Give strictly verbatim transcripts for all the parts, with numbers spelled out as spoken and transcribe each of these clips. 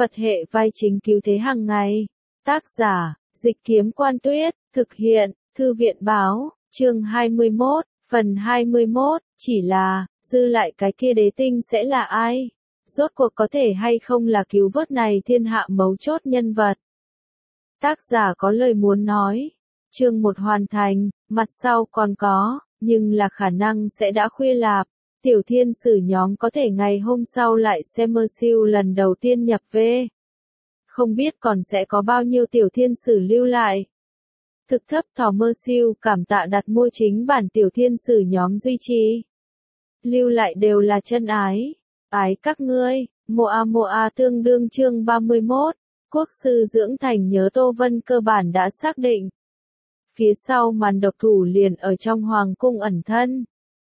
Phật hệ vai chính cứu thế hàng ngày. Tác giả, Dịch Kiếm Quan Tuyết, thực hiện, Thư viện Báo, chương hai mươi mốt, phần hai mươi mốt, chỉ là, dư lại cái kia đế tinh sẽ là ai? Rốt cuộc có thể hay không là cứu vớt này thiên hạ mấu chốt nhân vật? Tác giả có lời muốn nói. Chương một hoàn thành, mặt sau còn có, nhưng là khả năng sẽ đã khuya lạp. Tiểu thiên sử nhóm có thể ngày hôm sau lại xem mơ siêu lần đầu tiên nhập về. Không biết còn sẽ có bao nhiêu tiểu thiên sử lưu lại. Thực thấp thỏ mơ siêu cảm tạ đặt mua chính bản tiểu thiên sử nhóm duy trì. Lưu lại đều là chân ái. Ái các ngươi, Moa Moa tương đương chương ba mươi mốt. Quốc sư dưỡng thành nhớ Tô Vân cơ bản đã xác định. Phía sau màn độc thủ liền ở trong hoàng cung ẩn thân.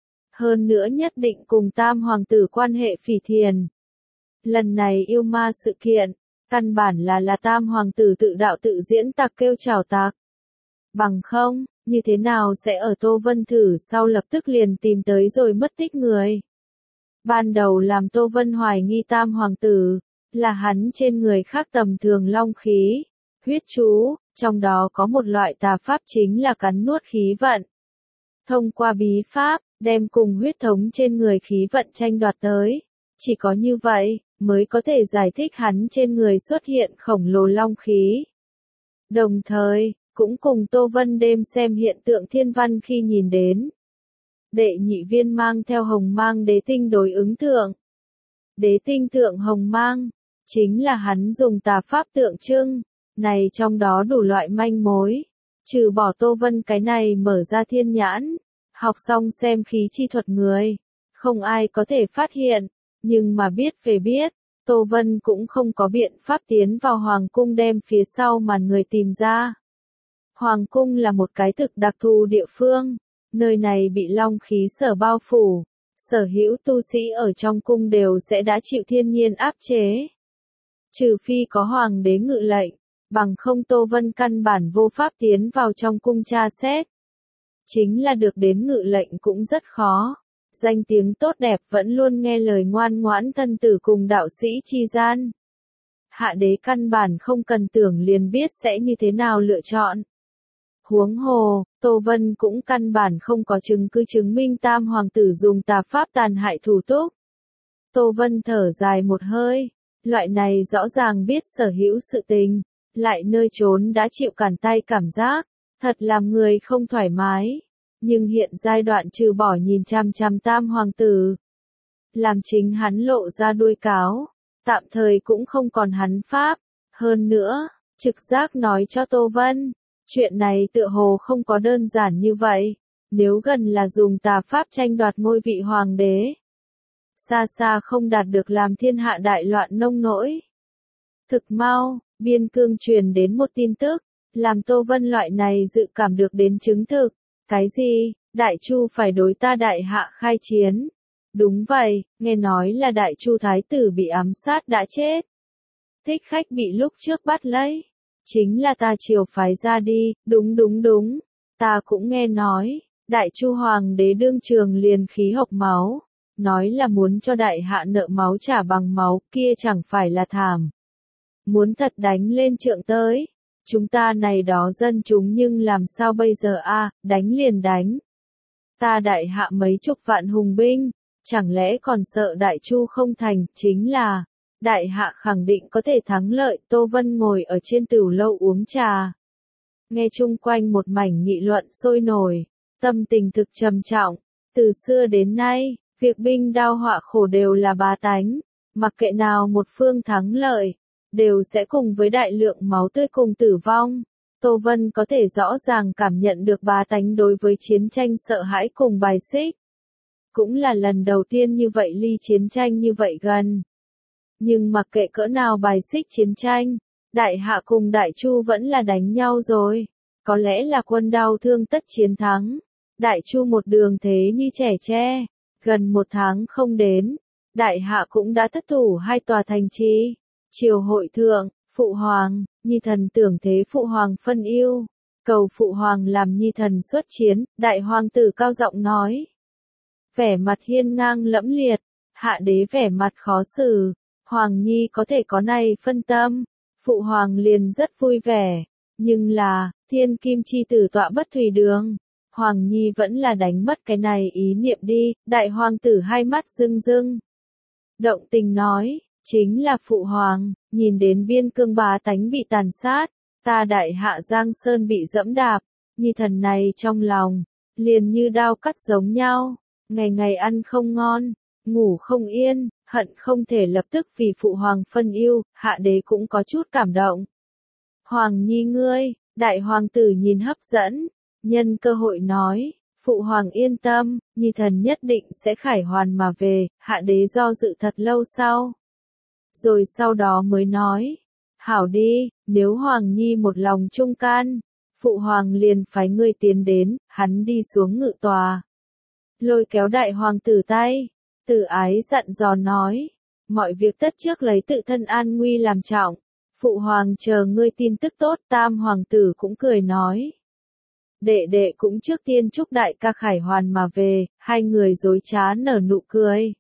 Hơn nữa nhất định cùng tam hoàng tử quan hệ phỉ thiền. Lần này yêu ma sự kiện, căn bản là là tam hoàng tử tự đạo tự diễn tạc kêu chào tạc. Bằng không, như thế nào sẽ ở Tô Vân thử sau lập tức liền tìm tới rồi mất tích người. Ban đầu làm Tô Vân hoài nghi tam hoàng tử, là hắn trên người khác tầm thường long khí, huyết chú, trong đó có một loại tà pháp chính là cắn nuốt khí vận. Thông qua bí pháp, đem cùng huyết thống trên người khí vận tranh đoạt tới. Chỉ có như vậy, mới có thể giải thích hắn trên người xuất hiện khổng lồ long khí. Đồng thời, cũng cùng Tô Vân đêm xem hiện tượng thiên văn khi nhìn đến. Đệ nhị viên mang theo hồng mang đế tinh đối ứng thượng. Đế tinh thượng hồng mang, chính là hắn dùng tà pháp tượng trưng, này trong đó đủ loại manh mối. Trừ bỏ Tô Vân cái này mở ra thiên nhãn, học xong xem khí chi thuật người, không ai có thể phát hiện, nhưng mà biết về biết, Tô Vân cũng không có biện pháp tiến vào hoàng cung đem phía sau màn người tìm ra. Hoàng cung là một cái thực đặc thù địa phương, nơi này bị long khí sở bao phủ, sở hữu tu sĩ ở trong cung đều sẽ đã chịu thiên nhiên áp chế. Trừ phi có hoàng đế ngự lệnh, bằng không Tô Vân căn bản vô pháp tiến vào trong cung tra xét. Chính là được đến ngự lệnh cũng rất khó. Danh tiếng tốt đẹp vẫn luôn nghe lời ngoan ngoãn thân tử cùng đạo sĩ chi gian. Hạ đế căn bản không cần tưởng liền biết sẽ như thế nào lựa chọn. Huống hồ, Tô Vân cũng căn bản không có chứng cứ chứng minh tam hoàng tử dùng tà pháp tàn hại thủ túc. Tô Vân thở dài một hơi, loại này rõ ràng biết sở hữu sự tình, lại nơi trốn đã chịu cản tay cảm giác, thật làm người không thoải mái. Nhưng hiện giai đoạn trừ bỏ nhìn chăm chăm tam hoàng tử, làm chính hắn lộ ra đuôi cáo, tạm thời cũng không còn hắn pháp. Hơn nữa, trực giác nói cho Tô Vân, chuyện này tựa hồ không có đơn giản như vậy, nếu gần là dùng tà pháp tranh đoạt ngôi vị hoàng đế. Xa xa không đạt được làm thiên hạ đại loạn nông nỗi. Thực mau, biên cương truyền đến một tin tức, làm Tô Vân loại này dự cảm được đến chứng thực. Cái gì, Đại Chu phải đối ta đại hạ khai chiến? Đúng vậy, nghe nói là Đại Chu thái tử bị ám sát đã chết. Thích khách bị lúc trước bắt lấy. Chính là ta triều phái ra đi, đúng đúng đúng. Ta cũng nghe nói, Đại Chu hoàng đế đương trường liền khí hộc máu. Nói là muốn cho đại hạ nợ máu trả bằng máu, kia chẳng phải là thảm. Muốn thật đánh lên trượng tới. Chúng ta này đó dân chúng nhưng làm sao bây giờ a, đánh liền đánh. Ta đại hạ mấy chục vạn hùng binh, chẳng lẽ còn sợ Đại Chu không thành, chính là, đại hạ khẳng định có thể thắng lợi. Tô Vân ngồi ở trên tửu lâu uống trà. Nghe chung quanh một mảnh nghị luận sôi nổi, tâm tình thực trầm trọng, từ xưa đến nay, việc binh đao họa khổ đều là bá tánh, mặc kệ nào một phương thắng lợi, đều sẽ cùng với đại lượng máu tươi cùng tử vong. Tô Vân có thể rõ ràng cảm nhận được bá tánh đối với chiến tranh sợ hãi cùng bài xích. Cũng là lần đầu tiên như vậy ly chiến tranh như vậy gần. Nhưng mặc kệ cỡ nào bài xích chiến tranh, đại hạ cùng Đại Chu vẫn là đánh nhau rồi. Có lẽ là quân đau thương tất chiến thắng. Đại Chu một đường thế như trẻ tre, gần một tháng không đến, đại hạ cũng đã thất thủ hai tòa thành trì. Triều hội thượng, phụ hoàng, nhi thần tưởng thế phụ hoàng phân yêu, cầu phụ hoàng làm nhi thần xuất chiến. Đại hoàng tử cao giọng nói, vẻ mặt hiên ngang lẫm liệt. Hạ đế vẻ mặt khó xử, Hoàng Nhi có thể có này phân tâm, Phụ Hoàng liền rất vui vẻ. Nhưng là, thiên kim chi tử tọa bất thủy đường. Hoàng Nhi vẫn là đánh mất cái này ý niệm đi, đại hoàng tử hai mắt rưng rưng. Động tình nói, chính là Phụ Hoàng, nhìn đến biên cương bá tánh bị tàn sát, ta đại hạ Giang Sơn bị dẫm đạp, nhi thần này trong lòng, liền như đao cắt giống nhau, ngày ngày ăn không ngon, ngủ không yên, hận không thể lập tức vì Phụ Hoàng phân ưu, hạ đế cũng có chút cảm động. Hoàng Nhi ngươi, đại hoàng tử nhìn hấp dẫn, nhân cơ hội nói, Phụ Hoàng yên tâm, nhi thần nhất định sẽ khải hoàn mà về, hạ đế do dự thật lâu sau. Rồi sau đó mới nói, hảo đi, nếu Hoàng Nhi một lòng trung can, Phụ Hoàng liền phái ngươi tiến đến, hắn đi xuống ngự tòa. Lôi kéo đại hoàng tử tay, Từ Ái dặn dò nói, mọi việc tất trước lấy tự thân an nguy làm trọng, Phụ Hoàng chờ ngươi tin tức tốt. Tam hoàng tử cũng cười nói, đệ đệ cũng trước tiên chúc đại ca khải hoàn mà về, hai người dối trá nở nụ cười.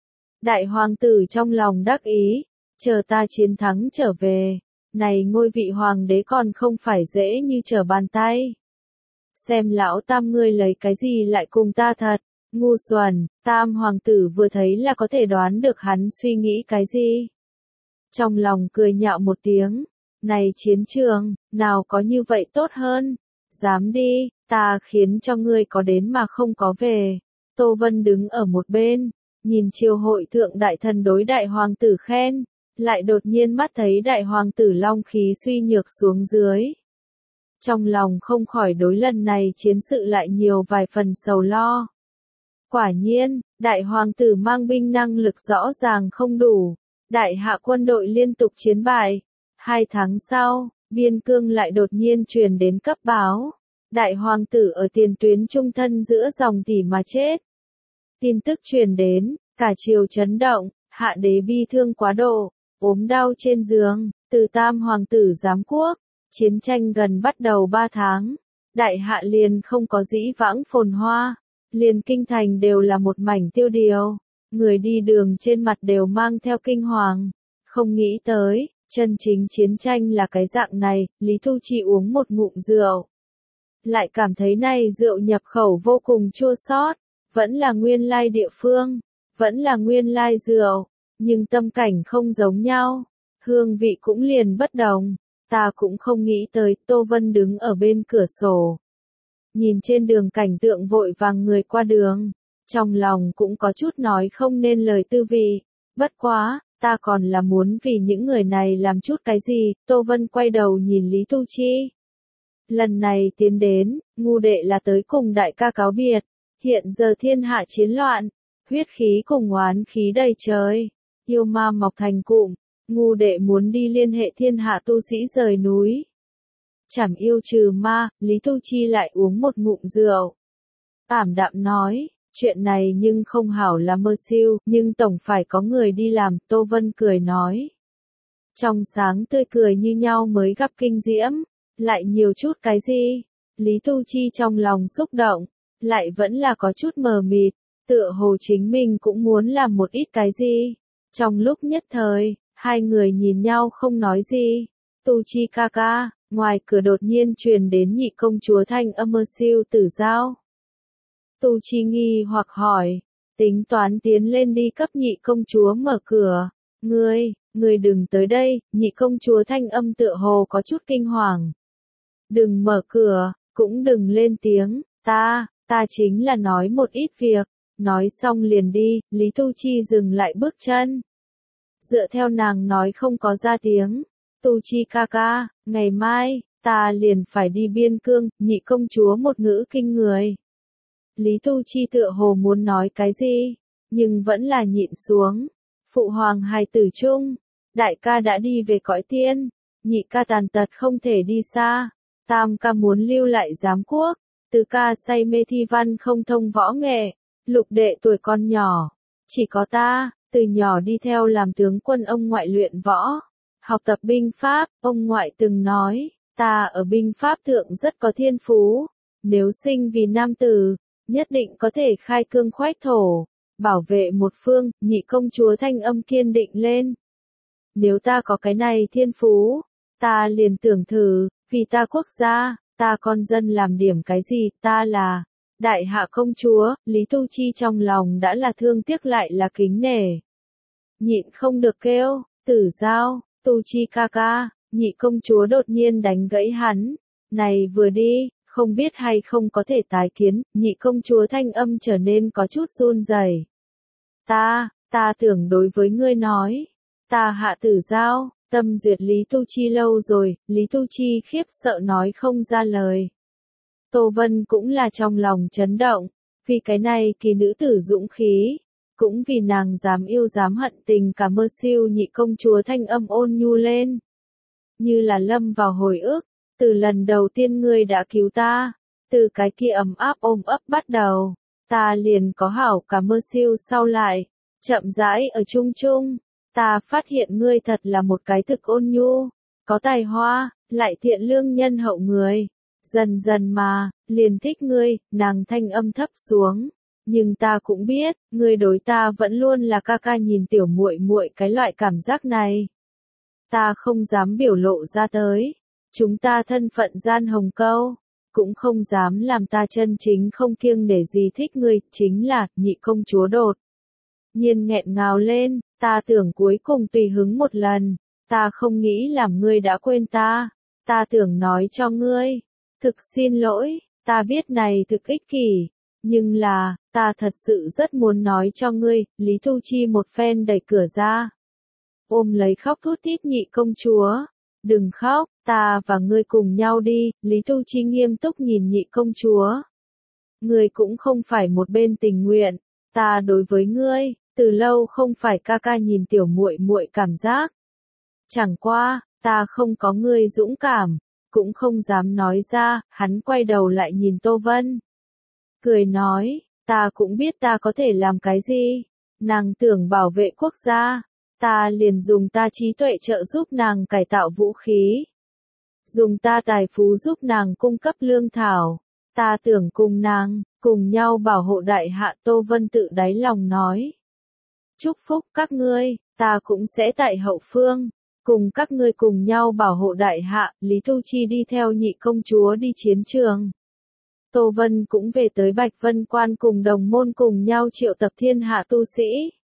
Đại hoàng tử trong lòng đắc ý, chờ ta chiến thắng trở về, này ngôi vị hoàng đế còn không phải dễ như trở bàn tay. Xem lão tam ngươi lấy cái gì lại cùng ta thật, ngu xuẩn. Tam hoàng tử vừa thấy là có thể đoán được hắn suy nghĩ cái gì. Trong lòng cười nhạo một tiếng, này chiến trường, nào có như vậy tốt hơn, dám đi, ta khiến cho ngươi có đến mà không có về. Tô Vân đứng ở một bên, nhìn triều hội thượng đại thần đối đại hoàng tử khen, lại đột nhiên mắt thấy đại hoàng tử long khí suy nhược xuống dưới. Trong lòng không khỏi đối lần này chiến sự lại nhiều vài phần sầu lo. Quả nhiên, đại hoàng tử mang binh năng lực rõ ràng không đủ, đại hạ quân đội liên tục chiến bại. Hai tháng sau, biên cương lại đột nhiên truyền đến cấp báo, đại hoàng tử ở tiền tuyến trung thân giữa dòng tỉ mà chết. Tin tức truyền đến, cả triều chấn động, hạ đế bi thương quá độ, ốm đau trên giường. Từ tam hoàng tử giám quốc, chiến tranh gần bắt đầu ba tháng, đại hạ liền không có dĩ vãng phồn hoa, liền kinh thành đều là một mảnh tiêu điều, người đi đường trên mặt đều mang theo kinh hoàng. Không nghĩ tới, chân chính chiến tranh là cái dạng này. Lý Thu Chi uống một ngụm rượu, lại cảm thấy này rượu nhập khẩu vô cùng chua xót, vẫn là nguyên lai địa phương, vẫn là nguyên lai rượu, nhưng tâm cảnh không giống nhau, hương vị cũng liền bất đồng. Ta cũng không nghĩ tới. Tô Vân đứng ở bên cửa sổ, nhìn trên đường cảnh tượng vội vàng người qua đường, trong lòng cũng có chút nói không nên lời tư vị. Bất quá, ta còn là muốn vì những người này làm chút cái gì. Tô Vân quay đầu nhìn Lý Tu Chi. Lần này tiến đến, ngu đệ là tới cùng đại ca cáo biệt. Hiện giờ thiên hạ chiến loạn, huyết khí cùng oán khí đầy trời, yêu ma mọc thành cụm, ngu đệ muốn đi liên hệ thiên hạ tu sĩ rời núi, chảm yêu trừ ma. Lý Tu Chi lại uống một ngụm rượu, ảm đạm nói, chuyện này nhưng không hảo là mơ siêu, nhưng tổng phải có người đi làm. Tô Vân cười nói, trong sáng tươi cười như nhau mới gặp kinh diễm, lại nhiều chút cái gì. Lý Tu Chi trong lòng xúc động, lại vẫn là có chút mờ mịt, tựa hồ chính mình cũng muốn làm một ít cái gì. Trong lúc nhất thời, hai người nhìn nhau không nói gì. Tu Chi ca ca, ngoài cửa đột nhiên truyền đến nhị công chúa thanh âm mơ siêu tử giao. Tu Chi nghi hoặc hỏi, tính toán tiến lên đi cấp nhị công chúa mở cửa. Ngươi, ngươi đừng tới đây. Nhị công chúa thanh âm tựa hồ có chút kinh hoàng. Đừng mở cửa, cũng đừng lên tiếng, ta, ta chính là nói một ít việc. Nói xong liền đi. Lý Tu Chi dừng lại bước chân, dựa theo nàng nói không có ra tiếng. Tu Chi ca ca, ngày mai, ta liền phải đi biên cương. Nhị công chúa một ngữ kinh người. Lý Tu Chi tựa hồ muốn nói cái gì, nhưng vẫn là nhịn xuống. Phụ hoàng hài tử chung, đại ca đã đi về cõi tiên, nhị ca tàn tật không thể đi xa, tam ca muốn lưu lại giám quốc, tứ ca say mê thi văn không thông võ nghệ, lục đệ tuổi con nhỏ, chỉ có ta, từ nhỏ đi theo làm tướng quân ông ngoại luyện võ, học tập binh pháp. Ông ngoại từng nói, ta ở binh pháp thượng rất có thiên phú, nếu sinh vì nam tử, nhất định có thể khai cương khoách thổ, bảo vệ một phương. Nhị công chúa thanh âm kiên định lên, nếu ta có cái này thiên phú, ta liền tưởng thử, vì ta quốc gia, ta con dân làm điểm cái gì, ta là đại hạ công chúa, Lý Tu Chi trong lòng đã là thương tiếc lại là kính nể. Nhịn không được kêu, Tử Giao, Tu Chi ca ca, nhị công chúa đột nhiên đánh gãy hắn, này vừa đi, không biết hay không có thể tái kiến, nhị công chúa thanh âm trở nên có chút run rẩy. Ta, ta tưởng đối với ngươi nói, ta Hạ Tử Giao, tâm duyệt Lý Tu Chi lâu rồi, Lý Tu Chi khiếp sợ nói không ra lời. Tô Vân cũng là trong lòng chấn động, vì cái này kỳ nữ tử dũng khí, cũng vì nàng dám yêu dám hận tình cả mơ siêu nhị công chúa thanh âm ôn nhu lên. Như là lâm vào hồi ức, từ lần đầu tiên ngươi đã cứu ta, từ cái kia ấm áp ôm ấp bắt đầu, ta liền có hảo cả mơ siêu sau lại, chậm rãi ở chung chung, ta phát hiện ngươi thật là một cái thực ôn nhu, có tài hoa, lại thiện lương nhân hậu người. Dần dần mà, liền thích ngươi, nàng thanh âm thấp xuống, nhưng ta cũng biết, ngươi đối ta vẫn luôn là ca ca nhìn tiểu muội muội cái loại cảm giác này. Ta không dám biểu lộ ra tới, chúng ta thân phận gian hồng câu, cũng không dám làm ta chân chính không kiêng để gì thích ngươi, chính là, nhị công chúa đột. Nhiên nghẹn ngào lên, ta tưởng cuối cùng tùy hứng một lần, ta không nghĩ làm ngươi đã quên ta, ta tưởng nói cho ngươi. Thực xin lỗi, ta biết này thực ích kỷ, nhưng là, ta thật sự rất muốn nói cho ngươi, Lý Thu Chi một phen đẩy cửa ra. Ôm lấy khóc thút thít nhị công chúa, đừng khóc, ta và ngươi cùng nhau đi, Lý Thu Chi nghiêm túc nhìn nhị công chúa. Ngươi cũng không phải một bên tình nguyện, ta đối với ngươi, từ lâu không phải ca ca nhìn tiểu muội muội cảm giác. Chẳng qua, ta không có ngươi dũng cảm. Cũng không dám nói ra, hắn quay đầu lại nhìn Tô Vân. Cười nói, ta cũng biết ta có thể làm cái gì. Nàng tưởng bảo vệ quốc gia, ta liền dùng ta trí tuệ trợ giúp nàng cải tạo vũ khí. Dùng ta tài phú giúp nàng cung cấp lương thảo. Ta tưởng cùng nàng, cùng nhau bảo hộ đại hạ. Tô Vân tự đáy lòng nói. Chúc phúc các ngươi, ta cũng sẽ tại hậu phương. Cùng các ngươi cùng nhau bảo hộ đại hạ, Lý Tu Chi đi theo nhị công chúa đi chiến trường. Tô Vân cũng về tới Bạch Vân Quan cùng đồng môn cùng nhau triệu tập thiên hạ tu sĩ.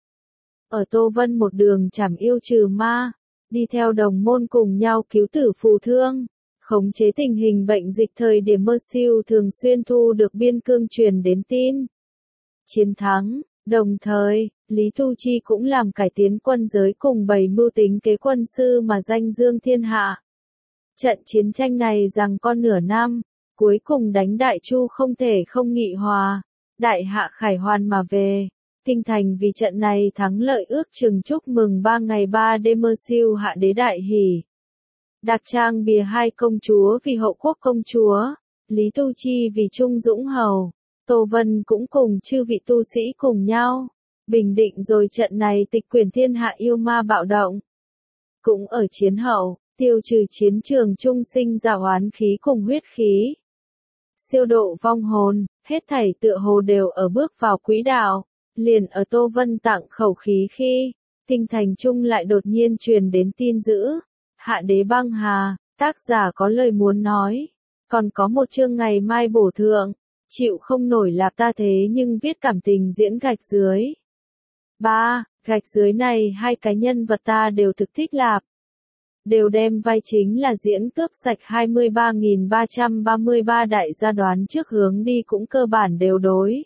Ở Tô Vân một đường trảm yêu trừ ma, đi theo đồng môn cùng nhau cứu tử phù thương, khống chế tình hình bệnh dịch thời điểm mơ siêu thường xuyên thu được biên cương truyền đến tin. Chiến thắng. Đồng thời, Lý Tu Chi cũng làm cải tiến quân giới cùng bày mưu tính kế quân sư mà danh dương thiên hạ. Trận chiến tranh này rằng con nửa năm, cuối cùng đánh Đại Chu không thể không nghị hòa, đại hạ khải hoàn mà về. Kinh thành vì trận này thắng lợi ước chừng chúc mừng ba ngày ba đêm mơ siêu hạ đế đại hỷ. Đặc trang bìa hai công chúa vì hậu quốc công chúa, Lý Tu Chi vì trung dũng hầu. Tô Vân cũng cùng chư vị tu sĩ cùng nhau, bình định rồi trận này tịch quyển thiên hạ yêu ma bạo động. Cũng ở chiến hậu, tiêu trừ chiến trường trung sinh ra oán khí cùng huyết khí. Siêu độ vong hồn, hết thảy tựa hồ đều ở bước vào quỹ đạo, liền ở Tô Vân tặng khẩu khí khi, kinh thành trung lại đột nhiên truyền đến tin dữ. Hạ đế băng hà, tác giả có lời muốn nói, còn có một chương ngày mai bổ thượng. Chịu không nổi lạp ta thế nhưng viết cảm tình diễn gạch dưới. ba. Gạch dưới này hai cái nhân vật ta đều thực thích lạp. Đều đem vai chính là diễn cướp sạch hai mươi ba nghìn ba trăm ba mươi ba đại gia đoán trước hướng đi cũng cơ bản đều đối.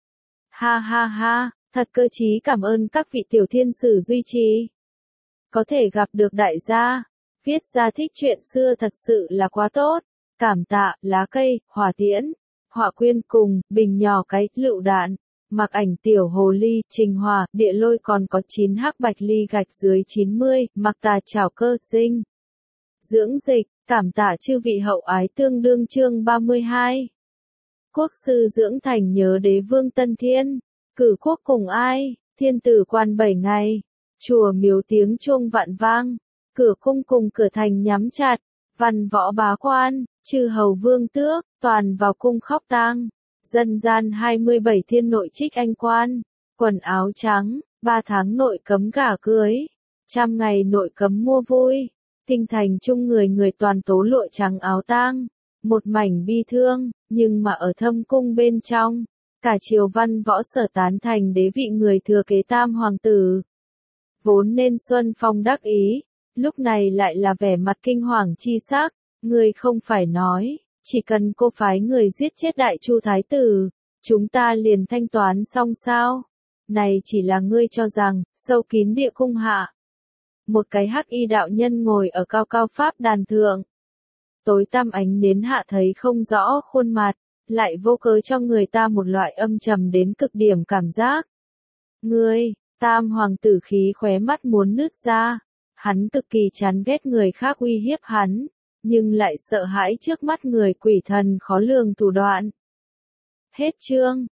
Ha ha ha, thật cơ trí cảm ơn các vị tiểu thiên sử duy trì. Có thể gặp được đại gia, viết ra thích chuyện xưa thật sự là quá tốt. Cảm tạ, lá cây, hỏa tiễn. Họa quyên cùng, bình nhỏ cái, lựu đạn, mặc ảnh tiểu hồ ly, trình hòa, địa lôi còn có chín hắc bạch ly gạch dưới chín mươi, mặc tà chảo cơ, dinh. Dưỡng dịch, cảm tạ chư vị hậu ái tương đương chương ba mươi hai. Quốc sư dưỡng thành nhớ đế vương Tân Thiên, cử quốc cùng ai, thiên tử quan bảy ngày, chùa miếu tiếng chuông vạn vang, cửa cung cùng cửa thành nhắm chặt, văn võ bá quan. Chư hầu vương tước, toàn vào cung khóc tang. Dân gian hai mươi bảy thiên nội trích anh quan. Quần áo trắng, ba tháng nội cấm gả cưới. Trăm ngày nội cấm mua vui, kinh thành chung người người toàn tố lụa trắng áo tang, một mảnh bi thương, nhưng mà ở thâm cung bên trong, cả triều văn võ sở tán thành đế vị người thừa kế tam hoàng tử. Vốn nên xuân phong đắc ý, lúc này lại là vẻ mặt kinh hoàng chi sắc, ngươi không phải nói, chỉ cần cô phái người giết chết đại chu thái tử, chúng ta liền thanh toán xong sao? Này chỉ là ngươi cho rằng, sâu kín địa cung hạ. Một cái hắc y đạo nhân ngồi ở cao cao pháp đàn thượng. Tối tăm ánh nến hạ thấy không rõ khuôn mặt, lại vô cớ cho người ta một loại âm trầm đến cực điểm cảm giác. Ngươi, tam hoàng tử khí khóe mắt muốn nứt ra, hắn cực kỳ chán ghét người khác uy hiếp hắn, nhưng lại sợ hãi trước mắt người quỷ thần khó lường thủ đoạn. Hết chương.